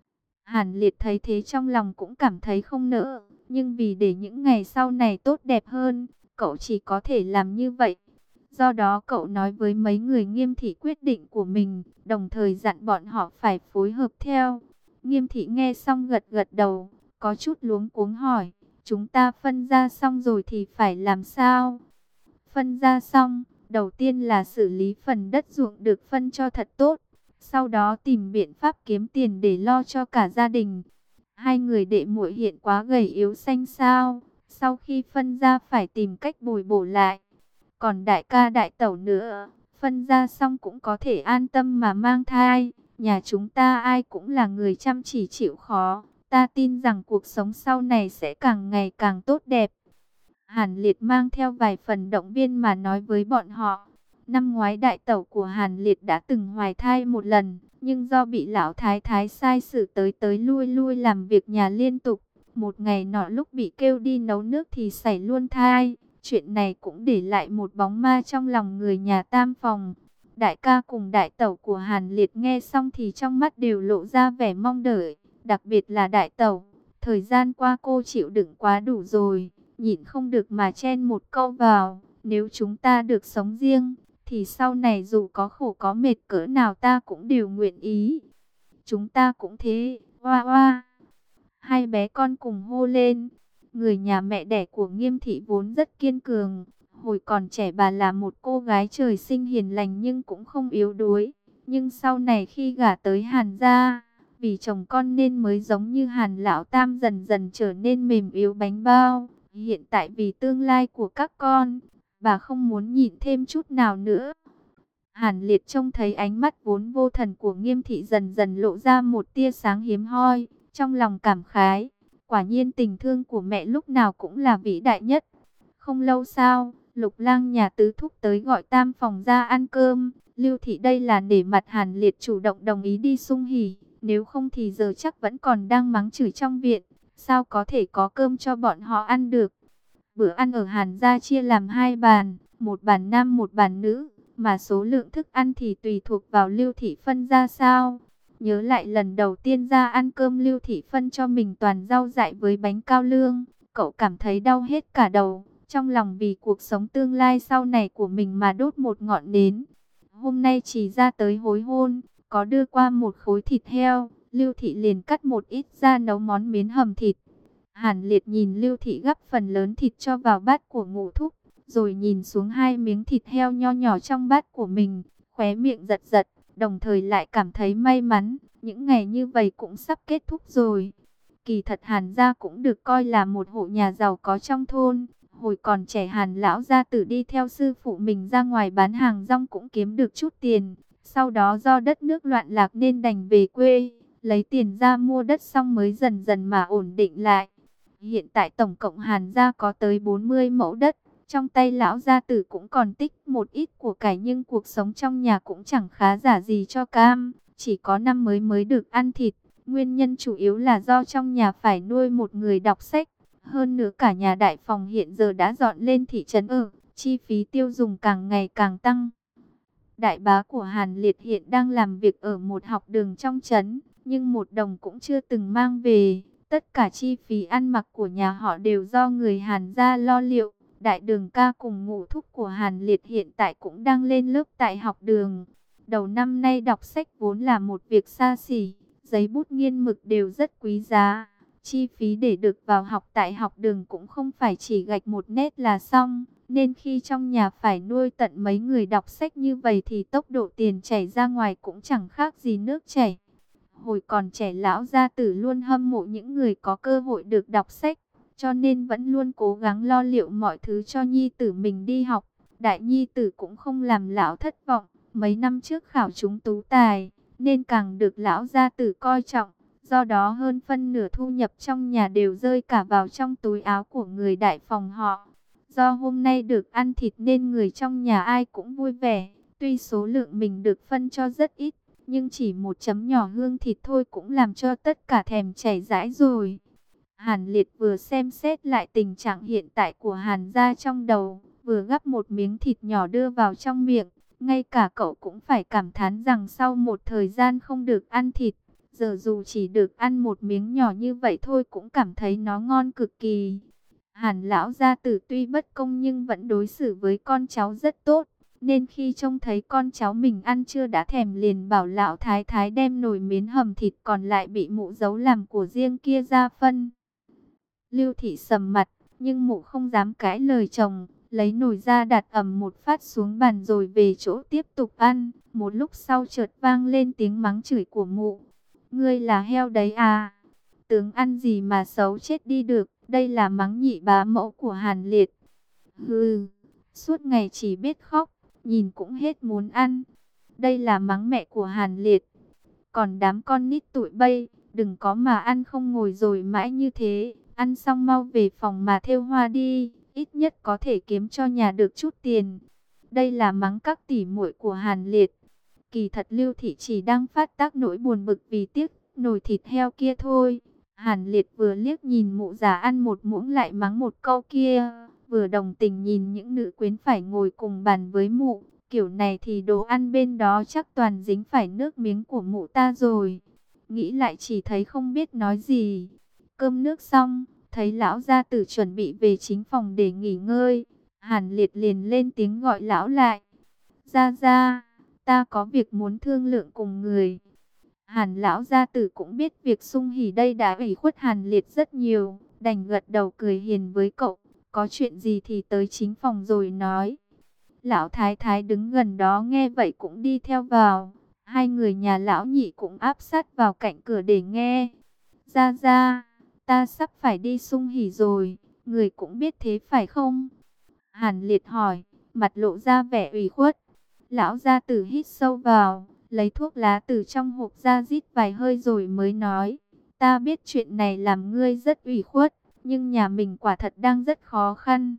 Hàn Liệt thấy thế trong lòng cũng cảm thấy không nỡ, nhưng vì để những ngày sau này tốt đẹp hơn, cậu chỉ có thể làm như vậy. Do đó cậu nói với mấy người Nghiêm thị quyết định của mình, đồng thời dặn bọn họ phải phối hợp theo. Nghiêm thị nghe xong gật gật đầu, có chút luống cuống hỏi, chúng ta phân ra xong rồi thì phải làm sao? Phân ra xong, đầu tiên là xử lý phần đất ruộng được phân cho thật tốt, sau đó tìm biện pháp kiếm tiền để lo cho cả gia đình. Hai người đệ muội hiện quá gầy yếu xanh xao, sau khi phân ra phải tìm cách bồi bổ lại. Còn đại ca đại tẩu nữa, phân ra xong cũng có thể an tâm mà mang thai. Nhà chúng ta ai cũng là người chăm chỉ chịu khó, ta tin rằng cuộc sống sau này sẽ càng ngày càng tốt đẹp. Hàn Liệt mang theo vài phần động viên mà nói với bọn họ. Năm ngoái đại tẩu của Hàn Liệt đã từng hoài thai một lần, nhưng do bị lão thái thái sai sử tới tới lui lui làm việc nhà liên tục, một ngày nọ lúc bị kêu đi nấu nước thì xảy luôn thai. Chuyện này cũng để lại một bóng ma trong lòng người nhà tam phòng. Đại ca cùng đại tẩu của Hàn Liệt nghe xong thì trong mắt đều lộ ra vẻ mong đợi, đặc biệt là đại tẩu. Thời gian qua cô chịu đựng quá đủ rồi, nhịn không được mà chen một câu vào, nếu chúng ta được sống riêng, thì sau này dù có khổ có mệt cỡ nào ta cũng đều nguyện ý. Chúng ta cũng thế, oa oa. Hai bé con cùng hô lên. Người nhà mẹ đẻ của Nghiêm thị vốn rất kiên cường. Hồi còn trẻ bà là một cô gái trời sinh hiền lành nhưng cũng không yếu đuối. Nhưng sau này khi gả tới Hàn gia, vì chồng con nên mới giống như Hàn Lão Tam dần dần trở nên mềm yếu bánh bao. Hiện tại vì tương lai của các con, bà không muốn nhịn thêm chút nào nữa. Hàn Liệt trông thấy ánh mắt vốn vô thần của Nghiêm thị dần dần lộ ra một tia sáng hiếm hoi, trong lòng cảm khái. Quả nhiên tình thương của mẹ lúc nào cũng là vĩ đại nhất. Không lâu sau, Lục Lang nhà tứ thúc tới gọi tam phòng ra ăn cơm. Lưu thị đây là nể mặt Hàn Liệt chủ động đồng ý đi sung hỉ, nếu không thì giờ chắc vẫn còn đang mắng chửi trong viện. Sao có thể có cơm cho bọn họ ăn được? Bữa ăn ở Hàn gia chia làm hai bàn, một bàn nam một bàn nữ, mà số lượng thức ăn thì tùy thuộc vào Lưu thị phân ra sao. Nhớ lại lần đầu tiên ra ăn cơm Lưu thị phân cho mình toàn rau dại với bánh cao lương, cậu cảm thấy đau hết cả đầu, trong lòng vì cuộc sống tương lai sau này của mình mà đốt một ngọn nến. Hôm nay chỉ ra tới hối hôn, có đưa qua một khối thịt heo, Lưu thị liền cắt một ít ra nấu món miến hầm thịt. Hàn Liệt nhìn Lưu thị gắp phần lớn thịt cho vào bát của Ngũ thúc, rồi nhìn xuống hai miếng thịt heo nho nhỏ trong bát của mình, khóe miệng giật giật, đồng thời lại cảm thấy may mắn, những ngày như vậy cũng sắp kết thúc rồi. Kỳ thật Hàn gia cũng được coi là một hộ nhà giàu có trong thôn. Hồi còn trẻ Hàn lão gia tử đi theo sư phụ mình ra ngoài bán hàng rong cũng kiếm được chút tiền. Sau đó do đất nước loạn lạc nên đành về quê, lấy tiền ra mua đất xong mới dần dần mà ổn định lại. Hiện tại tổng cộng Hàn gia có tới 40 mẫu đất. Trong tay lão gia tử cũng còn tích một ít của cải, nhưng cuộc sống trong nhà cũng chẳng khá giả gì cho cam. Chỉ có năm mới được ăn thịt. Nguyên nhân chủ yếu là do trong nhà phải nuôi một người đọc sách. Hơn nữa cả nhà đại phòng hiện giờ đã dọn lên thị trấn ở. Chi phí tiêu dùng càng ngày càng tăng. Đại bá của Hàn Liệt hiện đang làm việc ở một học đường trong trấn, nhưng một đồng cũng chưa từng mang về. Tất cả chi phí ăn mặc của nhà họ đều do người Hàn gia lo liệu. Đại đường ca cùng ngũ thúc của Hàn Liệt hiện tại cũng đang lên lớp tại học đường. Đầu năm nay đọc sách vốn là một việc xa xỉ, giấy bút nghiên mực đều rất quý giá. Chi phí để được vào học tại học đường cũng không phải chỉ gạch một nét là xong. Nên khi trong nhà phải nuôi tận mấy người đọc sách như vậy thì tốc độ tiền chảy ra ngoài cũng chẳng khác gì nước chảy. Hồi còn trẻ lão gia tử luôn hâm mộ những người có cơ hội được đọc sách, cho nên vẫn luôn cố gắng lo liệu mọi thứ cho nhi tử mình đi học. Đại nhi tử cũng không làm lão thất vọng, mấy năm trước khảo trúng tú tài, nên càng được lão gia tử coi trọng. Do đó hơn phân nửa thu nhập trong nhà đều rơi cả vào trong túi áo của người đại phòng họ. Do hôm nay được ăn thịt nên người trong nhà ai cũng vui vẻ. Tuy số lượng mình được phân cho rất ít, nhưng chỉ một chấm nhỏ hương thịt thôi cũng làm cho tất cả thèm chảy rãi rồi. Hàn Liệt vừa xem xét lại tình trạng hiện tại của Hàn gia trong đầu, vừa gắp một miếng thịt nhỏ đưa vào trong miệng. Ngay cả cậu cũng phải cảm thán rằng sau một thời gian không được ăn thịt, giờ dù chỉ được ăn một miếng nhỏ như vậy thôi cũng cảm thấy nó ngon cực kỳ. Hàn lão gia tử tuy bất công nhưng vẫn đối xử với con cháu rất tốt, nên khi trông thấy con cháu mình ăn chưa đã thèm liền bảo lão thái thái đem nồi miến hầm thịt còn lại bị mụ giấu làm của riêng kia ra phân. Lưu Thị sầm mặt, nhưng mụ không dám cãi lời chồng, lấy nồi ra đặt ầm một phát xuống bàn rồi về chỗ tiếp tục ăn. Một lúc sau chợt vang lên tiếng mắng chửi của mụ. Ngươi là heo đấy à? Tướng ăn gì mà xấu chết đi được? Đây là mắng nhị bá mẫu của Hàn Liệt. Hừ, suốt ngày chỉ biết khóc, nhìn cũng hết muốn ăn. Đây là mắng mẹ của Hàn Liệt. Còn đám con nít tụi bay, đừng có mà ăn không ngồi rồi mãi như thế. Ăn xong mau về phòng mà thêu hoa đi, ít nhất có thể kiếm cho nhà được chút tiền. Đây là mắng các tỷ muội của Hàn Liệt. Kỳ thật Lưu Thị chỉ đang phát tác nỗi buồn bực vì tiếc nồi thịt heo kia thôi. Hàn Liệt vừa liếc nhìn mụ già ăn một muỗng lại mắng một câu kia, vừa đồng tình nhìn những nữ quyến phải ngồi cùng bàn với mụ. Kiểu này thì đồ ăn bên đó chắc toàn dính phải nước miếng của mụ ta rồi. Nghĩ lại chỉ thấy không biết nói gì. Cơm nước xong, thấy lão gia tử chuẩn bị về chính phòng để nghỉ ngơi. Hàn Liệt liền lên tiếng gọi lão lại. Gia gia, ta có việc muốn thương lượng cùng người. Hàn lão gia tử cũng biết việc Sung Hỉ đây đã ủy khuất Hàn Liệt rất nhiều, đành gật đầu cười hiền với cậu. Có chuyện gì thì tới chính phòng rồi nói. Lão thái thái đứng gần đó nghe vậy cũng đi theo vào. Hai người nhà lão nhị cũng áp sát vào cạnh cửa để nghe. Gia gia, ta sắp phải đi Sung Hỉ rồi, người cũng biết thế phải không? Hàn Liệt hỏi, mặt lộ ra vẻ ủy khuất. Lão gia tử hít sâu vào, lấy thuốc lá từ trong hộp ra rít vài hơi rồi mới nói. Ta biết chuyện này làm ngươi rất ủy khuất, nhưng nhà mình quả thật đang rất khó khăn.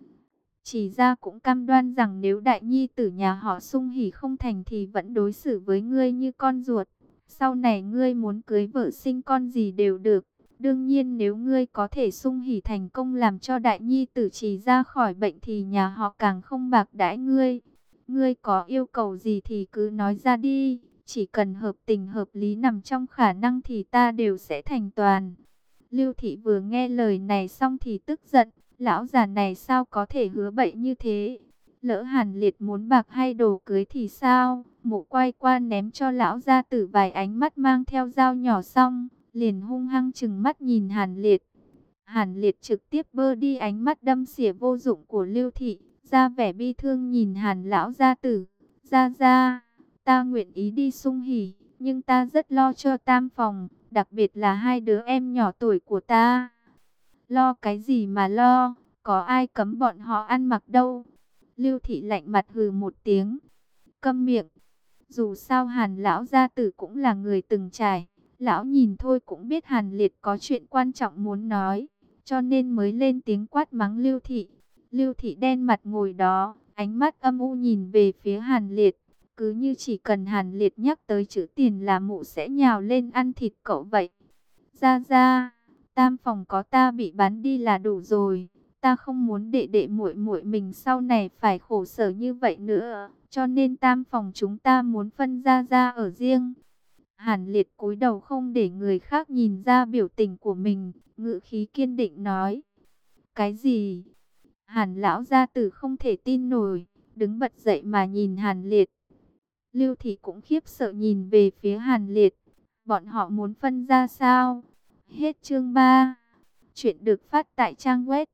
Chỉ ra cũng cam đoan rằng nếu đại nhi tử nhà họ Sung Hỉ không thành thì vẫn đối xử với ngươi như con ruột. Sau này ngươi muốn cưới vợ sinh con gì đều được. Đương nhiên nếu ngươi có thể Sung Hỉ thành công làm cho đại nhi tử Chỉ ra khỏi bệnh thì nhà họ càng không bạc đãi ngươi. Ngươi có yêu cầu gì thì cứ nói ra đi, chỉ cần hợp tình hợp lý nằm trong khả năng thì ta đều sẽ thành toàn. Lưu Thị vừa nghe lời này xong thì tức giận, lão già này sao có thể hứa bậy như thế? Lỡ Hàn Liệt muốn bạc hay đồ cưới thì sao? Mụ quay qua ném cho lão gia tử vài ánh mắt mang theo dao nhỏ xong, liền hung hăng trừng mắt nhìn Hàn Liệt. Hàn Liệt trực tiếp bơ đi ánh mắt đâm xỉa vô dụng của Lưu Thị, ra vẻ bi thương nhìn Hàn lão gia tử. Gia, ta nguyện ý đi Sung Hỉ, nhưng ta rất lo cho tam phòng, đặc biệt là hai đứa em nhỏ tuổi của ta. Lo cái gì mà lo, có ai cấm bọn họ ăn mặc đâu. Lưu Thị lạnh mặt hừ một tiếng. Câm miệng. Dù sao Hàn lão gia tử cũng là người từng trải, lão nhìn thôi cũng biết Hàn Liệt có chuyện quan trọng muốn nói, cho nên mới lên tiếng quát mắng Lưu Thị. Lưu Thị đen mặt ngồi đó, ánh mắt âm u nhìn về phía Hàn Liệt, cứ như chỉ cần Hàn Liệt nhắc tới chữ tiền là mụ sẽ nhào lên ăn thịt cậu vậy. Ra, tam phòng có ta bị bán đi là đủ rồi, Ta không muốn đệ đệ muội muội mình sau này phải khổ sở như vậy nữa, cho nên tam phòng chúng ta muốn phân ra ra ở riêng. Hàn Liệt cúi đầu không để người khác nhìn ra biểu tình của mình, ngữ khí kiên định nói. Cái gì? Hàn lão gia tử không thể tin nổi, đứng bật dậy mà nhìn Hàn Liệt. Lưu Thị cũng khiếp sợ nhìn về phía Hàn Liệt. Bọn họ muốn phân ra sao? Hết chương 3. Chuyện được phát tại trang web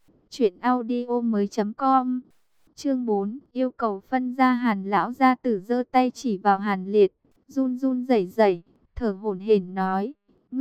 truyệnaudiomoi.com. Chương 4, yêu cầu phân ra. Hàn lão gia tử giơ tay chỉ vào Hàn Liệt, run run rẩy rẩy, thở hổn hển nói: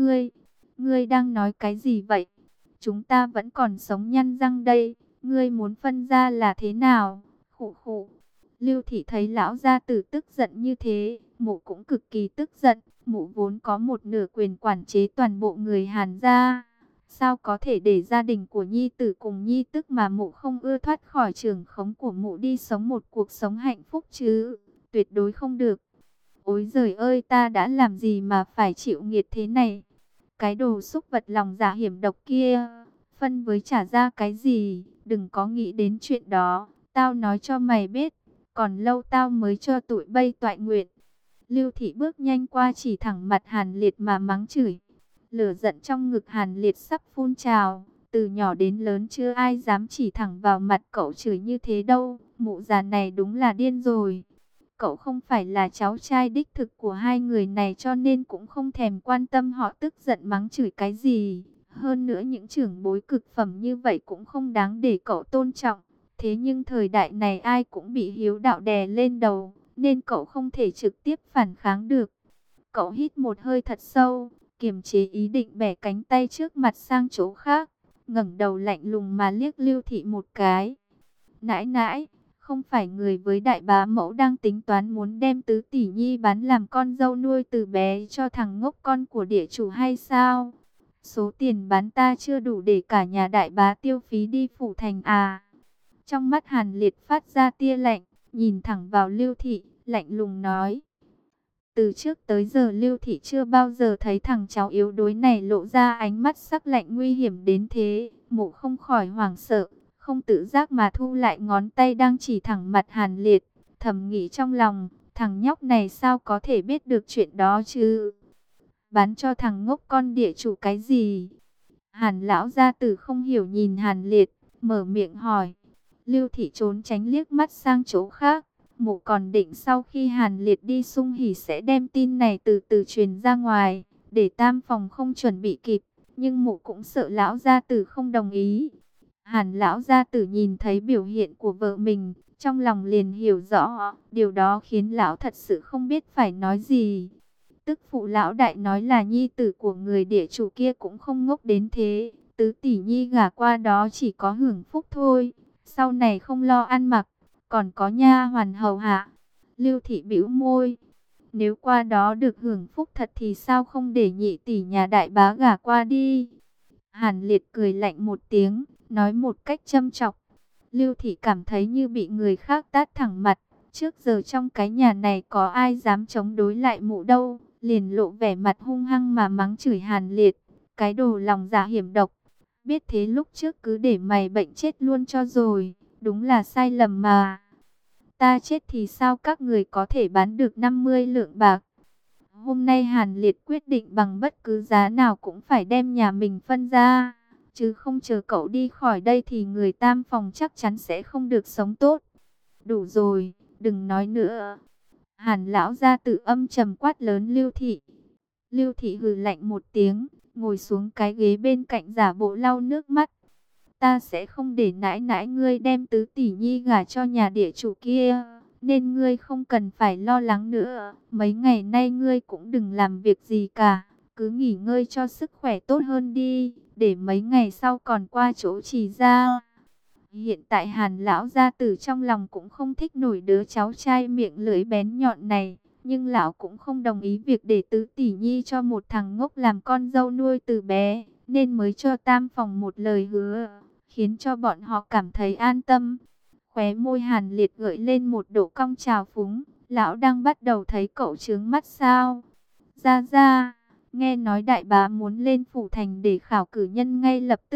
"Ngươi đang nói cái gì vậy? Chúng ta vẫn còn sống nhăn răng đây, ngươi muốn phân ra là thế nào?" Khụ khụ. Lưu Thị thấy lão gia tử tức giận như thế, mụ cũng cực kỳ tức giận. Mụ vốn có một nửa quyền quản chế toàn bộ người Hàn gia, sao có thể để gia đình của nhi tử cùng nhi tức mà mụ không ưa thoát khỏi trường khống của mụ đi sống một cuộc sống hạnh phúc chứ? Tuyệt đối không được. Ôi giời ơi, ta đã làm gì mà phải chịu nghiệt thế này? Cái đồ xúc vật lòng dạ hiểm độc kia, phân với trả ra cái gì? Đừng có nghĩ đến chuyện đó, tao nói cho mày biết, còn lâu tao mới cho tụi bay toại nguyện. Lưu Thị bước nhanh qua chỉ thẳng mặt Hàn Liệt mà mắng chửi. Lửa giận trong ngực Hàn Liệt sắp phun trào. Từ nhỏ đến lớn chưa ai dám chỉ thẳng vào mặt cậu chửi như thế đâu. Mụ già này đúng là điên rồi. Cậu không phải là cháu trai đích thực của hai người này, cho nên cũng không thèm quan tâm họ tức giận mắng chửi cái gì. Hơn nữa những trưởng bối cực phẩm như vậy cũng không đáng để cậu tôn trọng. Thế nhưng thời đại này ai cũng bị hiếu đạo đè lên đầu, nên cậu không thể trực tiếp phản kháng được. Cậu hít một hơi thật sâu, kiềm chế ý định bẻ cánh tay trước mặt sang chỗ khác, ngẩng đầu lạnh lùng mà liếc Lưu Thị một cái. Nãi nãi, không phải người với đại bá mẫu đang tính toán muốn đem tứ tỷ nhi bán làm con dâu nuôi từ bé cho thằng ngốc con của địa chủ hay sao? Số tiền bán ta chưa đủ để cả nhà đại bá tiêu phí đi phủ thành à? Trong mắt Hàn Liệt phát ra tia lạnh, nhìn thẳng vào Lưu Thị, lạnh lùng nói. Từ trước tới giờ Lưu Thị chưa bao giờ thấy thằng cháu yếu đuối này lộ ra ánh mắt sắc lạnh nguy hiểm đến thế. Mụ không khỏi hoảng sợ, không tự giác mà thu lại ngón tay đang chỉ thẳng mặt Hàn Liệt. Thầm nghĩ trong lòng, thằng nhóc này sao có thể biết được chuyện đó chứ? Bán cho thằng ngốc con địa chủ cái gì? Hàn lão gia tử không hiểu nhìn Hàn Liệt, mở miệng hỏi. Lưu Thị trốn tránh liếc mắt sang chỗ khác. Mụ còn định sau khi Hàn Liệt đi sung hỉ sẽ đem tin này từ từ truyền ra ngoài, để tam phòng không chuẩn bị kịp. Nhưng mụ cũng sợ lão gia tử không đồng ý. Hàn lão gia tử nhìn thấy biểu hiện của vợ mình, trong lòng liền hiểu rõ. Điều đó khiến lão thật sự không biết phải nói gì. Tức phụ lão đại nói là nhi tử của người địa chủ kia cũng không ngốc đến thế. Tứ tỷ nhi gả qua đó chỉ có hưởng phúc thôi, sau này không lo ăn mặc, còn có nha hoàn hầu hạ. Lưu Thị bĩu môi. Nếu qua đó được hưởng phúc thật thì sao không để nhị tỷ nhà đại bá gả qua đi? Hàn Liệt cười lạnh một tiếng, nói một cách châm chọc. Lưu Thị cảm thấy như bị người khác tát thẳng mặt. Trước giờ trong cái nhà này có ai dám chống đối lại mụ đâu. Liền lộ vẻ mặt hung hăng mà mắng chửi Hàn Liệt. Cái đồ lòng dạ hiểm độc. Biết thế lúc trước cứ để mày bệnh chết luôn cho rồi. Đúng là sai lầm mà. Ta chết thì sao các người có thể bán được 50 lượng bạc? Hôm nay Hàn Liệt quyết định bằng bất cứ giá nào cũng phải đem nhà mình phân ra. Chứ không chờ cậu đi khỏi đây thì người tam phòng chắc chắn sẽ không được sống tốt. Đủ rồi, đừng nói nữa. Hàn lão gia tử âm trầm quát lớn Lưu Thị. Lưu Thị hừ lạnh một tiếng, ngồi xuống cái ghế bên cạnh giả bộ lau nước mắt. Ta sẽ không để nãi nãi ngươi đem tứ tỷ nhi gả cho nhà địa chủ kia, nên ngươi không cần phải lo lắng nữa. Mấy ngày nay ngươi cũng đừng làm việc gì cả, cứ nghỉ ngơi cho sức khỏe tốt hơn đi, để mấy ngày sau còn qua chỗ chỉ ra. Hiện tại Hàn lão gia tử trong lòng cũng không thích nổi đứa cháu trai miệng lưỡi bén nhọn này, nhưng lão cũng không đồng ý việc để tứ tỷ nhi cho một thằng ngốc làm con dâu nuôi từ bé, nên mới cho tam phòng một lời hứa, khiến cho bọn họ cảm thấy an tâm. Khóe môi Hàn Liệt gợi lên một độ cong trào phúng. Lão đang bắt đầu thấy cậu trướng mắt sao? Ra, nghe nói đại bá muốn lên phủ thành để khảo cử nhân ngay lập tức.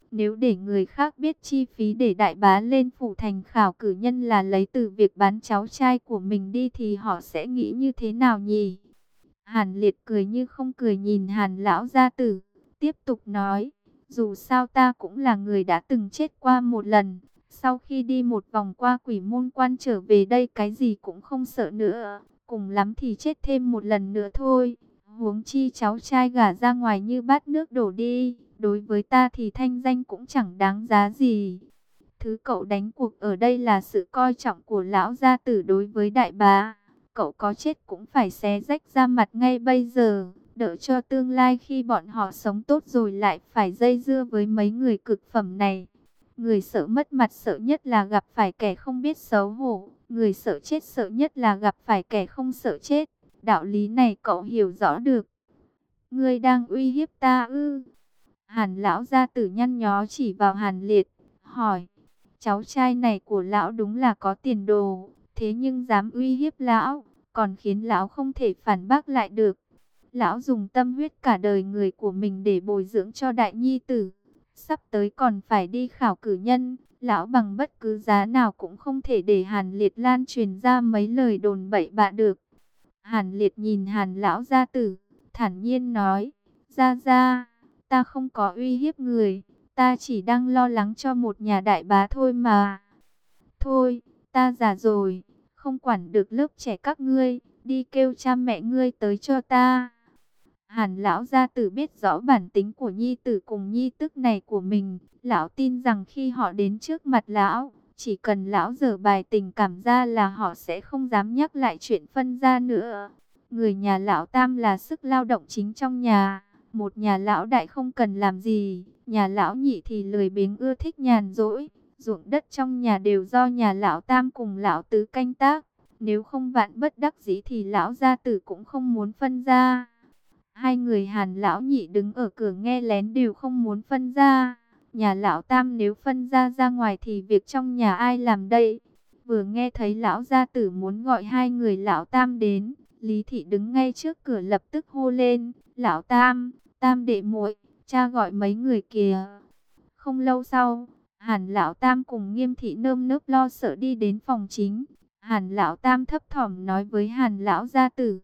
Nếu để người khác biết chi phí để đại bá lên phủ thành khảo cử nhân là lấy từ việc bán cháu trai của mình đi thì họ sẽ nghĩ như thế nào nhỉ? Hàn Liệt cười như không cười nhìn Hàn lão gia tử, tiếp tục nói, dù sao ta cũng là người đã từng chết qua một lần, sau khi đi một vòng qua quỷ môn quan trở về đây cái gì cũng không sợ nữa, cùng lắm thì chết thêm một lần nữa thôi. Huống chi cháu trai gả ra ngoài như bát nước đổ đi, đối với ta thì thanh danh cũng chẳng đáng giá gì. Thứ cậu đánh cuộc ở đây là sự coi trọng của lão gia tử đối với đại bá. Cậu có chết cũng phải xé rách ra mặt ngay bây giờ, đỡ cho tương lai khi bọn họ sống tốt rồi lại phải dây dưa với mấy người cực phẩm này. Người sợ mất mặt sợ nhất là gặp phải kẻ không biết xấu hổ, người sợ chết sợ nhất là gặp phải kẻ không sợ chết. Đạo lý này cậu hiểu rõ được. Ngươi đang uy hiếp ta ư? Hàn lão gia tử nhăn nhó chỉ vào Hàn Liệt, hỏi, cháu trai này của lão đúng là có tiền đồ, thế nhưng dám uy hiếp lão, còn khiến lão không thể phản bác lại được. Lão dùng tâm huyết cả đời người của mình để bồi dưỡng cho đại nhi tử, sắp tới còn phải đi khảo cử nhân, lão bằng bất cứ giá nào cũng không thể để Hàn Liệt lan truyền ra mấy lời đồn bậy bạ được. Hàn Liệt nhìn Hàn lão gia tử, thản nhiên nói, gia gia, ta không có uy hiếp người, ta chỉ đang lo lắng cho một nhà đại bá thôi mà. Thôi, ta già rồi, không quản được lớp trẻ các ngươi, đi kêu cha mẹ ngươi tới cho ta. Hàn lão gia tử biết rõ bản tính của nhi tử cùng nhi tức này của mình, lão tin rằng khi họ đến trước mặt lão, chỉ cần lão dở bài tình cảm ra là họ sẽ không dám nhắc lại chuyện phân gia nữa. Người nhà lão Tam là sức lao động chính trong nhà, một nhà lão đại không cần làm gì, nhà lão nhị thì lười biếng ưa thích nhàn rỗi, ruộng đất trong nhà đều do nhà lão Tam cùng lão Tứ canh tác, nếu không vạn bất đắc dĩ thì lão gia tử cũng không muốn phân gia. Hai người Hàn lão nhị đứng ở cửa nghe lén đều không muốn phân gia. Nhà lão Tam nếu phân gia ra ngoài thì việc trong nhà ai làm đây? Vừa nghe thấy lão gia tử muốn gọi hai người lão Tam đến, Lý Thị đứng ngay trước cửa lập tức hô lên, lão Tam, Tam đệ muội, cha gọi mấy người kìa. Không lâu sau, Hàn lão Tam cùng Nghiêm Thị nơm nớp lo sợ đi đến phòng chính. Hàn lão Tam thấp thỏm nói với Hàn lão gia tử,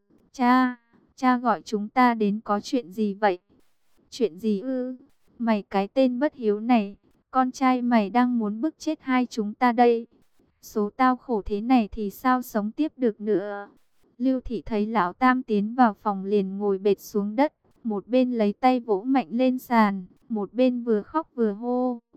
cha gọi chúng ta đến có chuyện gì vậy? Chuyện gì ư? Mày cái tên bất hiếu này, con trai mày đang muốn bức chết hai chúng ta đây. Số tao khổ thế này thì sao sống tiếp được nữa? Lưu Thị thấy lão Tam tiến vào phòng liền ngồi bệt xuống đất, một bên lấy tay vỗ mạnh lên sàn, một bên vừa khóc vừa hô.